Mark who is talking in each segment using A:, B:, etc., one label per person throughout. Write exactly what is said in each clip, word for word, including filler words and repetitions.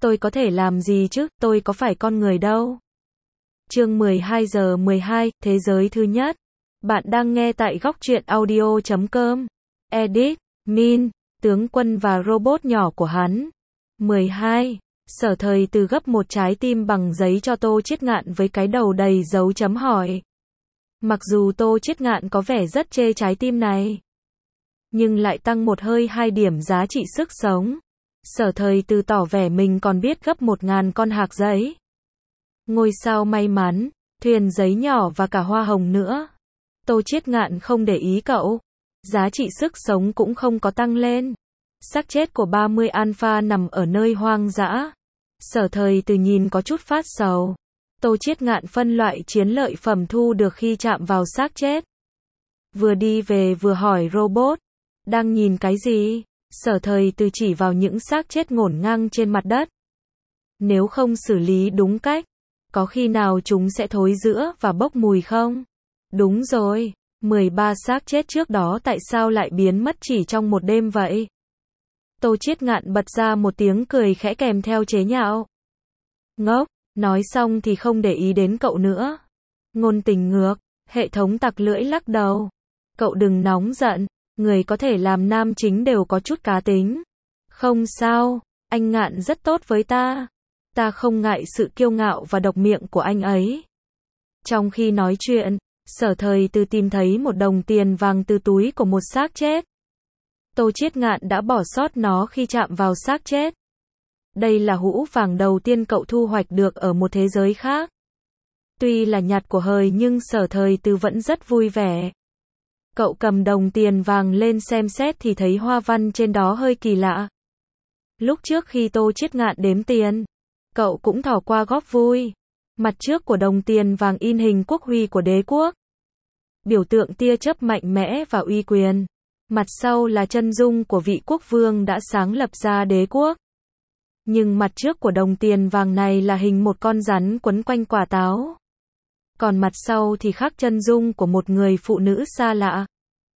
A: Tôi có thể làm gì chứ, tôi có phải con người đâu. Chương mười hai giờ mười hai, Thế giới thứ nhất. Bạn đang nghe tại góc truyện audio chấm com. Edit, Min, tướng quân và robot nhỏ của hắn. mười hai. Sở Thời Từ gấp một trái tim bằng giấy cho Tô Chiết Ngạn với cái đầu đầy dấu chấm hỏi. Mặc dù Tô Chiết Ngạn có vẻ rất chê trái tim này, nhưng lại tăng một hơi hai điểm giá trị sức sống. Sở Thời Từ tỏ vẻ mình còn biết gấp một ngàn con hạc giấy, ngôi sao may mắn, thuyền giấy nhỏ và cả hoa hồng nữa. Tô Chiết Ngạn không để ý cậu. Giá trị sức sống cũng không có tăng lên. Xác chết của ba mươi alpha nằm ở nơi hoang dã. Sở Thời Từ nhìn có chút phát sầu. Tô Chiết Ngạn phân loại chiến lợi phẩm thu được khi chạm vào xác chết. Vừa đi về vừa hỏi robot, đang nhìn cái gì? Sở Thời Từ chỉ vào những xác chết ngổn ngang trên mặt đất. Nếu không xử lý đúng cách, có khi nào chúng sẽ thối rữa và bốc mùi không? Đúng rồi, mười ba xác chết trước đó tại sao lại biến mất chỉ trong một đêm vậy? Tô Chiết Ngạn bật ra một tiếng cười khẽ kèm theo chế nhạo. Ngốc, nói xong thì không để ý đến cậu nữa. Ngôn tình ngược, hệ thống tặc lưỡi lắc đầu. Cậu đừng nóng giận, người có thể làm nam chính đều có chút cá tính. Không sao, anh Ngạn rất tốt với ta. Ta không ngại sự kiêu ngạo và độc miệng của anh ấy. Trong khi nói chuyện, Sở Thời Từ tìm thấy một đồng tiền vàng từ túi của một xác chết. Tô Chiết Ngạn đã bỏ sót nó khi chạm vào xác chết. Đây là hũ vàng đầu tiên cậu thu hoạch được ở một thế giới khác. Tuy là nhặt của hời nhưng Sở Thời Từ vẫn rất vui vẻ. Cậu cầm đồng tiền vàng lên xem xét thì thấy hoa văn trên đó hơi kỳ lạ. Lúc trước khi Tô Chiết Ngạn đếm tiền, cậu cũng thỏ qua góp vui. Mặt trước của đồng tiền vàng in hình quốc huy của đế quốc, biểu tượng tia chớp mạnh mẽ và uy quyền. Mặt sau là chân dung của vị quốc vương đã sáng lập ra đế quốc. Nhưng mặt trước của đồng tiền vàng này là hình một con rắn quấn quanh quả táo. Còn mặt sau thì khắc chân dung của một người phụ nữ xa lạ.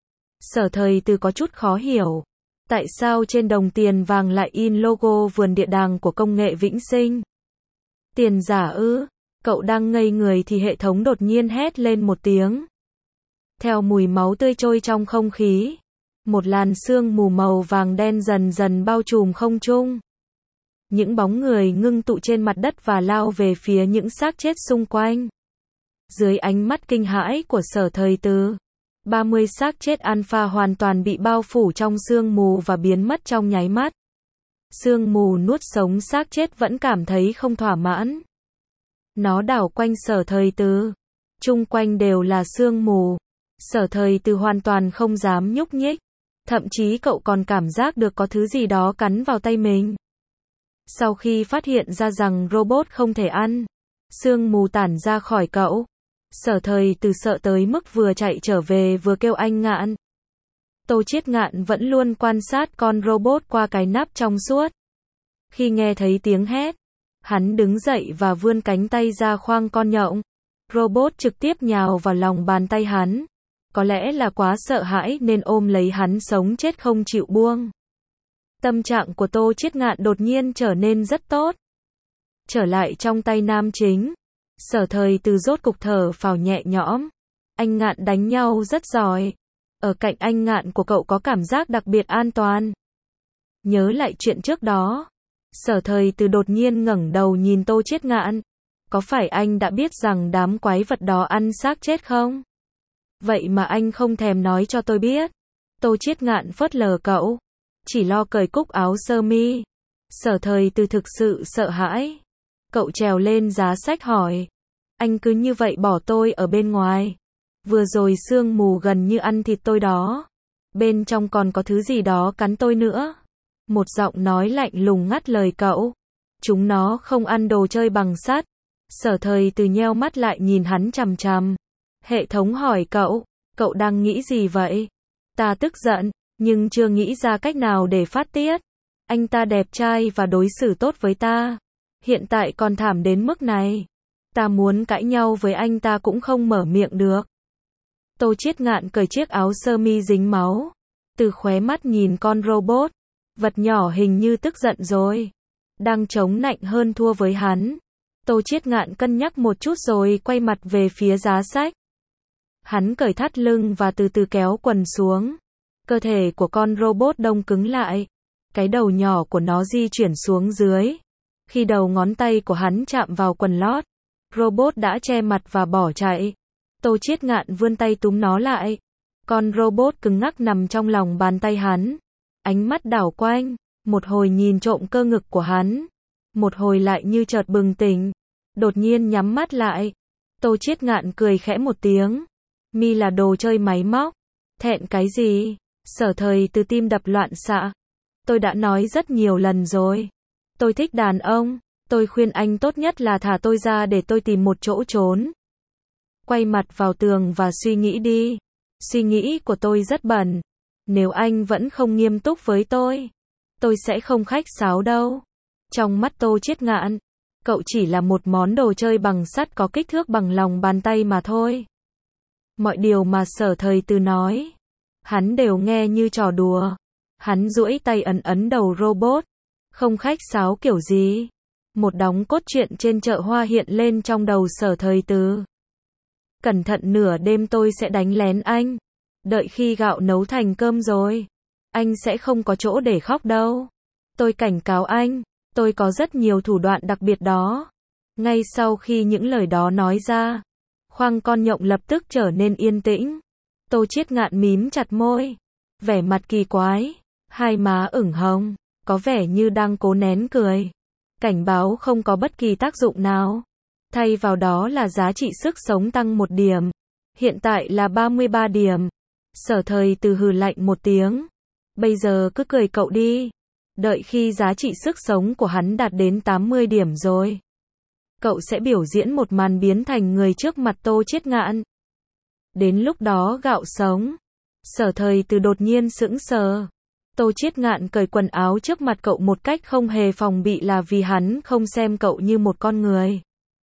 A: Sở Thời Từ có chút khó hiểu. Tại sao trên đồng tiền vàng lại in logo vườn địa đàng của công nghệ vĩnh sinh? Tiền giả ư? Cậu đang ngây người thì hệ thống đột nhiên hét lên một tiếng. Theo mùi máu tươi trôi trong không khí, một làn sương mù màu vàng đen dần dần bao trùm không trung. Những bóng người ngưng tụ trên mặt đất và lao về phía những xác chết xung quanh. Dưới ánh mắt kinh hãi của Sở Thời Từ, ba mươi xác chết alpha hoàn toàn bị bao phủ trong sương mù và biến mất trong nháy mắt. Sương mù nuốt sống xác chết vẫn cảm thấy không thỏa mãn. Nó đảo quanh Sở Thời Từ. Chung quanh đều là sương mù. Sở Thời Từ hoàn toàn không dám nhúc nhích. Thậm chí cậu còn cảm giác được có thứ gì đó cắn vào tay mình. Sau khi phát hiện ra rằng robot không thể ăn, sương mù tản ra khỏi cậu. Sở Thời Từ sợ tới mức vừa chạy trở về vừa kêu anh Ngạn. Tô Chiết Ngạn vẫn luôn quan sát con robot qua cái nắp trong suốt. Khi nghe thấy tiếng hét, hắn đứng dậy và vươn cánh tay ra khoang con nhộng. Robot trực tiếp nhào vào lòng bàn tay hắn. Có lẽ là quá sợ hãi nên ôm lấy hắn sống chết không chịu buông. Tâm trạng của Tô Chiết Ngạn đột nhiên trở nên rất tốt. Trở lại trong tay nam chính, Sở Thời Từ rốt cục thở phào nhẹ nhõm. Anh Ngạn đánh nhau rất giỏi. Ở cạnh anh Ngạn của cậu có cảm giác đặc biệt an toàn. Nhớ lại chuyện trước đó, Sở Thời Từ đột nhiên ngẩng đầu nhìn Tô Chiết Ngạn. Có phải anh đã biết rằng đám quái vật đó ăn xác chết không? Vậy mà anh không thèm nói cho tôi biết. Tô Chiết Ngạn phớt lờ cậu, chỉ lo cởi cúc áo sơ mi. Sở Thời Từ thực sự sợ hãi. Cậu trèo lên giá sách hỏi. Anh cứ như vậy bỏ tôi ở bên ngoài. Vừa rồi sương mù gần như ăn thịt tôi đó. Bên trong còn có thứ gì đó cắn tôi nữa. Một giọng nói lạnh lùng ngắt lời cậu. Chúng nó không ăn đồ chơi bằng sắt. Sở Thời Từ nheo mắt lại nhìn hắn chằm chằm. Hệ thống hỏi cậu, cậu đang nghĩ gì vậy? Ta tức giận, nhưng chưa nghĩ ra cách nào để phát tiết. Anh ta đẹp trai và đối xử tốt với ta. Hiện tại còn thảm đến mức này. Ta muốn cãi nhau với anh ta cũng không mở miệng được. Tô Chiết Ngạn cởi chiếc áo sơ mi dính máu. Từ khóe mắt nhìn con robot. Vật nhỏ hình như tức giận rồi. đang chống nạnh hơn thua với hắn. Tô Chiết Ngạn cân nhắc một chút rồi quay mặt về phía giá sách. Hắn cởi thắt lưng và từ từ kéo quần xuống. Cơ thể của con robot đông cứng lại. Cái đầu nhỏ của nó di chuyển xuống dưới. Khi đầu ngón tay của hắn chạm vào quần lót, robot đã che mặt và bỏ chạy. Tô Chiết Ngạn vươn tay túm nó lại. Con robot cứng ngắc nằm trong lòng bàn tay hắn. Ánh mắt đảo quanh, một hồi nhìn trộm cơ ngực của hắn, một hồi lại như chợt bừng tỉnh, đột nhiên nhắm mắt lại. Tô Chiết Ngạn cười khẽ một tiếng. Mi là đồ chơi máy móc. Thẹn cái gì? Sở Thời Từ tim đập loạn xạ. Tôi đã nói rất nhiều lần rồi. Tôi thích đàn ông. Tôi khuyên anh tốt nhất là thả tôi ra để tôi tìm một chỗ trốn. Quay mặt vào tường và suy nghĩ đi. Suy nghĩ của tôi rất bẩn. Nếu anh vẫn không nghiêm túc với tôi, tôi sẽ không khách sáo đâu. Trong mắt Tô Chiết Ngạn, cậu chỉ là một món đồ chơi bằng sắt có kích thước bằng lòng bàn tay mà thôi. Mọi điều mà Sở Thời Từ nói, hắn đều nghe như trò đùa. Hắn duỗi tay ấn ấn đầu robot. Không khách sáo kiểu gì? Một đống cốt truyện trên chợ hoa hiện lên trong đầu Sở Thời Từ. Cẩn thận, nửa đêm tôi sẽ đánh lén anh. Đợi khi gạo nấu thành cơm rồi, anh sẽ không có chỗ để khóc đâu. Tôi cảnh cáo anh, tôi có rất nhiều thủ đoạn đặc biệt đó. Ngay sau khi những lời đó nói ra, khoang con nhộng lập tức trở nên yên tĩnh. Tô Chiết Ngạn mím chặt môi, vẻ mặt kỳ quái, hai má ửng hồng, có vẻ như đang cố nén cười. Cảnh báo không có bất kỳ tác dụng nào. Thay vào đó là giá trị sức sống tăng một điểm. Hiện tại là ba mươi ba điểm. Sở Thời Từ hừ lạnh một tiếng. Bây giờ cứ cười cậu đi. Đợi khi giá trị sức sống của hắn đạt đến tám mươi điểm rồi, cậu sẽ biểu diễn một màn biến thành người trước mặt Tô Chiết Ngạn. Đến lúc đó gạo sống. Sở Thời Từ đột nhiên sững sờ. Tô Chiết Ngạn cởi quần áo trước mặt cậu một cách không hề phòng bị là vì hắn không xem cậu như một con người.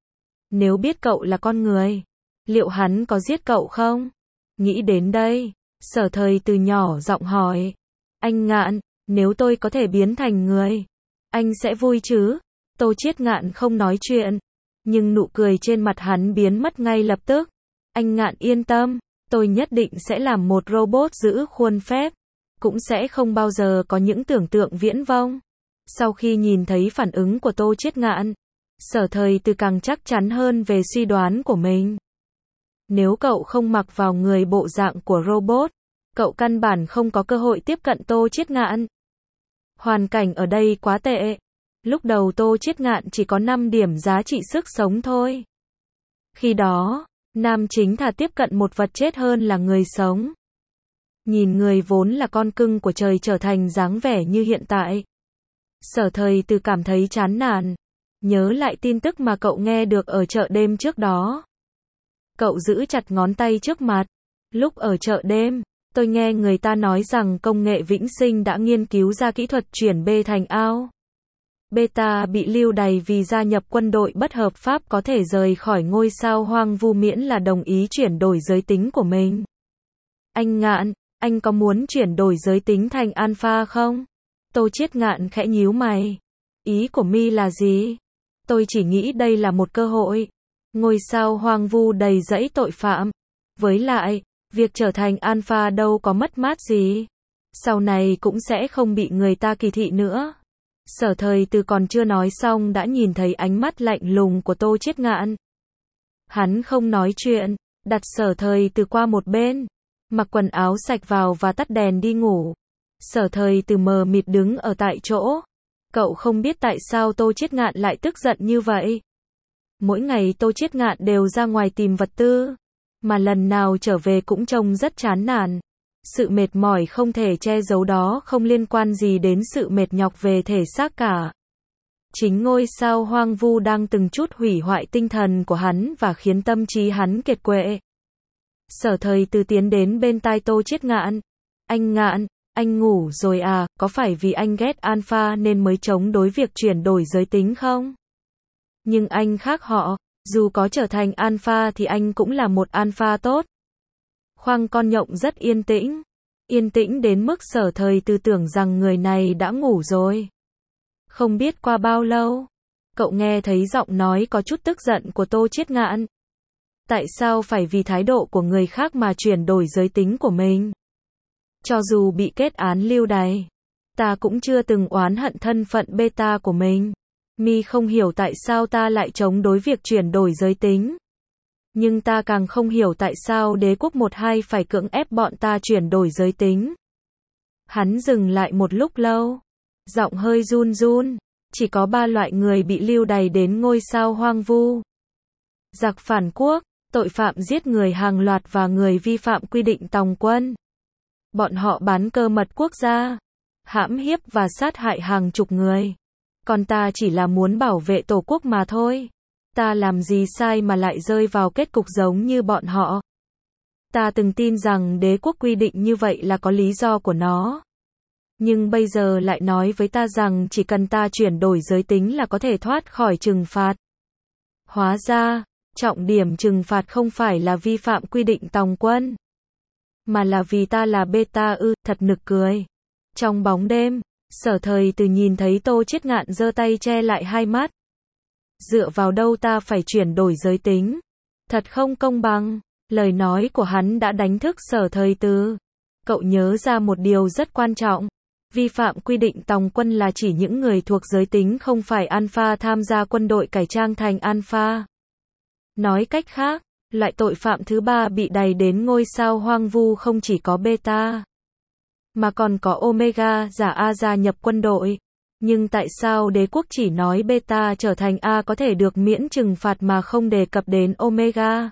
A: Nếu biết cậu là con người, liệu hắn có giết cậu không? Nghĩ đến đây, Sở Thời Từ nhỏ giọng hỏi. Anh Ngạn, nếu tôi có thể biến thành người, anh sẽ vui chứ? Tô Chiết Ngạn không nói chuyện, nhưng nụ cười trên mặt hắn biến mất ngay lập tức. Anh Ngạn yên tâm, tôi nhất định sẽ làm một robot giữ khuôn phép, cũng sẽ không bao giờ có những tưởng tượng viễn vông. Sau khi nhìn thấy phản ứng của Tô Chiết Ngạn, Sở Thời Từ càng chắc chắn hơn về suy đoán của mình. Nếu cậu không mặc vào người bộ dạng của robot, cậu căn bản không có cơ hội tiếp cận Tô Chiết Ngạn. Hoàn cảnh ở đây quá tệ. Lúc đầu Tô Chiết Ngạn chỉ có năm điểm giá trị sức sống thôi. Khi đó, nam chính thà tiếp cận một vật chết hơn là người sống. Nhìn người vốn là con cưng của trời trở thành dáng vẻ như hiện tại, Sở Thời Từ cảm thấy chán nản. Nhớ lại tin tức mà cậu nghe được ở chợ đêm trước đó. Cậu giữ chặt ngón tay trước mặt. Lúc ở chợ đêm, tôi nghe người ta nói rằng công nghệ vĩnh sinh đã nghiên cứu ra kỹ thuật chuyển B thành ao. Beta bị lưu đày vì gia nhập quân đội bất hợp pháp có thể rời khỏi ngôi sao hoang vu miễn là đồng ý chuyển đổi giới tính của mình. Anh Ngạn, anh có muốn chuyển đổi giới tính thành alpha không? Tô Chiết Ngạn khẽ nhíu mày. Ý của Mi là gì? Tôi chỉ nghĩ đây là một cơ hội. Ngôi sao hoang vu đầy rẫy tội phạm. Với lại, việc trở thành alpha đâu có mất mát gì. Sau này cũng sẽ không bị người ta kỳ thị nữa. Sở Thời Từ còn chưa nói xong đã nhìn thấy ánh mắt lạnh lùng của Tô Chiết Ngạn. Hắn không nói chuyện, đặt Sở Thời Từ qua một bên, mặc quần áo sạch vào và tắt đèn đi ngủ. Sở Thời Từ mờ mịt đứng ở tại chỗ. Cậu không biết tại sao Tô Chiết Ngạn lại tức giận như vậy. Mỗi ngày Tô Chiết Ngạn đều ra ngoài tìm vật tư, mà lần nào trở về cũng trông rất chán nản. Sự mệt mỏi không thể che giấu đó không liên quan gì đến sự mệt nhọc về thể xác cả. Chính ngôi sao hoang vu đang từng chút hủy hoại tinh thần của hắn và khiến tâm trí hắn kiệt quệ. Sở Thời Từ tiến đến bên tai Tô Chiết Ngạn. Anh Ngạn, anh ngủ rồi à, có phải vì anh ghét alpha nên mới chống đối việc chuyển đổi giới tính không? Nhưng anh khác họ, dù có trở thành alpha thì anh cũng là một alpha tốt. Khoang con nhộng rất yên tĩnh. Yên tĩnh đến mức Sở Thời Từ tưởng rằng người này đã ngủ rồi. Không biết qua bao lâu, cậu nghe thấy giọng nói có chút tức giận của Tô Chiết Ngạn. Tại sao phải vì thái độ của người khác mà chuyển đổi giới tính của mình? Cho dù bị kết án lưu đày, ta cũng chưa từng oán hận thân phận beta của mình. Mi không hiểu tại sao ta lại chống đối việc chuyển đổi giới tính. Nhưng ta càng không hiểu tại sao đế quốc một hai phải cưỡng ép bọn ta chuyển đổi giới tính. Hắn dừng lại một lúc lâu, giọng hơi run run. Chỉ có ba loại người bị lưu đày đến ngôi sao hoang vu. Giặc phản quốc, tội phạm giết người hàng loạt và người vi phạm quy định tòng quân. Bọn họ bán cơ mật quốc gia, hãm hiếp và sát hại hàng chục người. Còn ta chỉ là muốn bảo vệ tổ quốc mà thôi. Ta làm gì sai mà lại rơi vào kết cục giống như bọn họ. Ta từng tin rằng đế quốc quy định như vậy là có lý do của nó. Nhưng bây giờ lại nói với ta rằng chỉ cần ta chuyển đổi giới tính là có thể thoát khỏi trừng phạt. Hóa ra, trọng điểm trừng phạt không phải là vi phạm quy định tòng quân, mà là vì ta là beta ư, thật nực cười. Trong bóng đêm, Sở Thời Từ nhìn thấy Tô Chiết Ngạn giơ tay che lại hai mắt. Dựa vào đâu ta phải chuyển đổi giới tính? Thật không công bằng. Lời nói của hắn đã đánh thức Sở Thời Từ. Cậu nhớ ra một điều rất quan trọng. Vi phạm quy định tòng quân là chỉ những người thuộc giới tính không phải alpha tham gia quân đội cải trang thành alpha. Nói cách khác, loại tội phạm thứ ba bị đày đến ngôi sao hoang vu không chỉ có beta, mà còn có omega giả A gia nhập quân đội. Nhưng tại sao đế quốc chỉ nói beta trở thành A có thể được miễn trừng phạt mà không đề cập đến omega?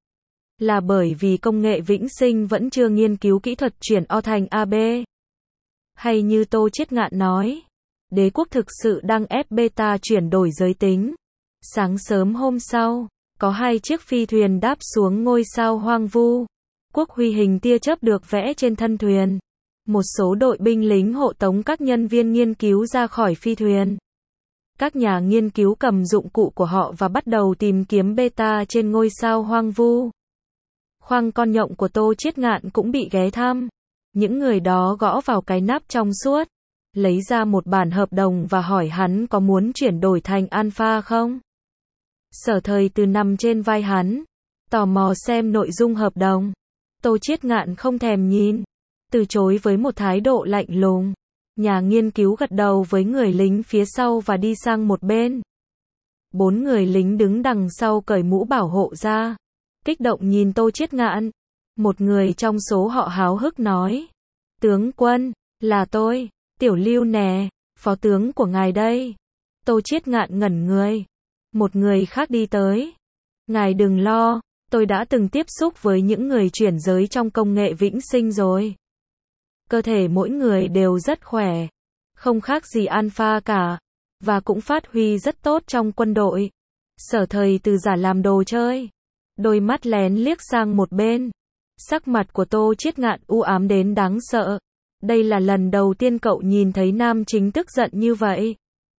A: Là bởi vì công nghệ vĩnh sinh vẫn chưa nghiên cứu kỹ thuật chuyển O thành a bê. Hay như Tô Chiết Ngạn nói, đế quốc thực sự đang ép beta chuyển đổi giới tính. Sáng sớm hôm sau, có hai chiếc phi thuyền đáp xuống ngôi sao hoang vu. Quốc huy hình tia chớp được vẽ trên thân thuyền. Một số đội binh lính hộ tống các nhân viên nghiên cứu ra khỏi phi thuyền. Các nhà nghiên cứu cầm dụng cụ của họ và bắt đầu tìm kiếm beta trên ngôi sao hoang vu. Khoang con nhộng của Tô Chiết Ngạn cũng bị ghé thăm. Những người đó gõ vào cái nắp trong suốt, lấy ra một bản hợp đồng và hỏi hắn có muốn chuyển đổi thành alpha không. Sở Thời Từ nằm trên vai hắn, tò mò xem nội dung hợp đồng. Tô Chiết Ngạn không thèm nhìn, từ chối với một thái độ lạnh lùng. Nhà nghiên cứu gật đầu với người lính phía sau và đi sang một bên. Bốn người lính đứng đằng sau cởi mũ bảo hộ ra, kích động nhìn Tô Chiết Ngạn. Một người trong số họ háo hức nói: "Tướng quân, là tôi, Tiểu Lưu nè, phó tướng của ngài đây." Tô Chiết Ngạn ngẩn người. Một người khác đi tới. "Ngài đừng lo, tôi đã từng tiếp xúc với những người chuyển giới trong công nghệ vĩnh sinh rồi. Cơ thể mỗi người đều rất khỏe, không khác gì alpha cả, và cũng phát huy rất tốt trong quân đội." Sở Thời Từ giả làm đồ chơi, đôi mắt lén liếc sang một bên. Sắc mặt của Tô Chiết Ngạn u ám đến đáng sợ. Đây là lần đầu tiên cậu nhìn thấy nam chính tức giận như vậy.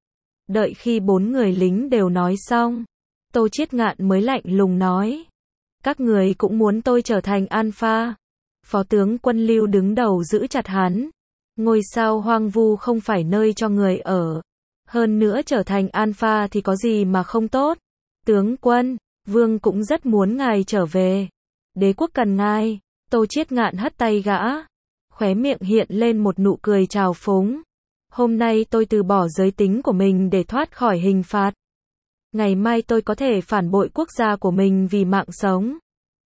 A: Đợi khi bốn người lính đều nói xong, Tô Chiết Ngạn mới lạnh lùng nói: "Các người cũng muốn tôi trở thành alpha?" Phó tướng Quân Lưu đứng đầu giữ chặt hắn. Ngôi sao hoang vu không phải nơi cho người ở. Hơn nữa trở thành alpha thì có gì mà không tốt. "Tướng quân, vương cũng rất muốn ngài trở về. Đế quốc cần ngài." Tô Chiết Ngạn hất tay gã, khóe miệng hiện lên một nụ cười trào phúng. "Hôm nay tôi từ bỏ giới tính của mình để thoát khỏi hình phạt. Ngày mai tôi có thể phản bội quốc gia của mình vì mạng sống.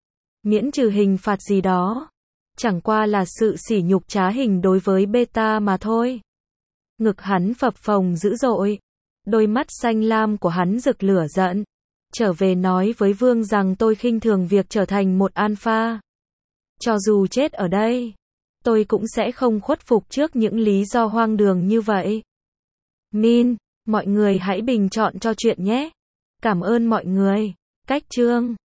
A: Miễn trừ hình phạt gì đó, chẳng qua là sự sỉ nhục trá hình đối với beta mà thôi." Ngực hắn phập phồng dữ dội, đôi mắt xanh lam của hắn rực lửa giận. "Trở về nói với vương rằng tôi khinh thường việc trở thành một alpha. Cho dù chết ở đây, tôi cũng sẽ không khuất phục trước những lý do hoang đường như vậy." Min, mọi người hãy bình chọn cho chuyện nhé. Cảm ơn mọi người. Cách chương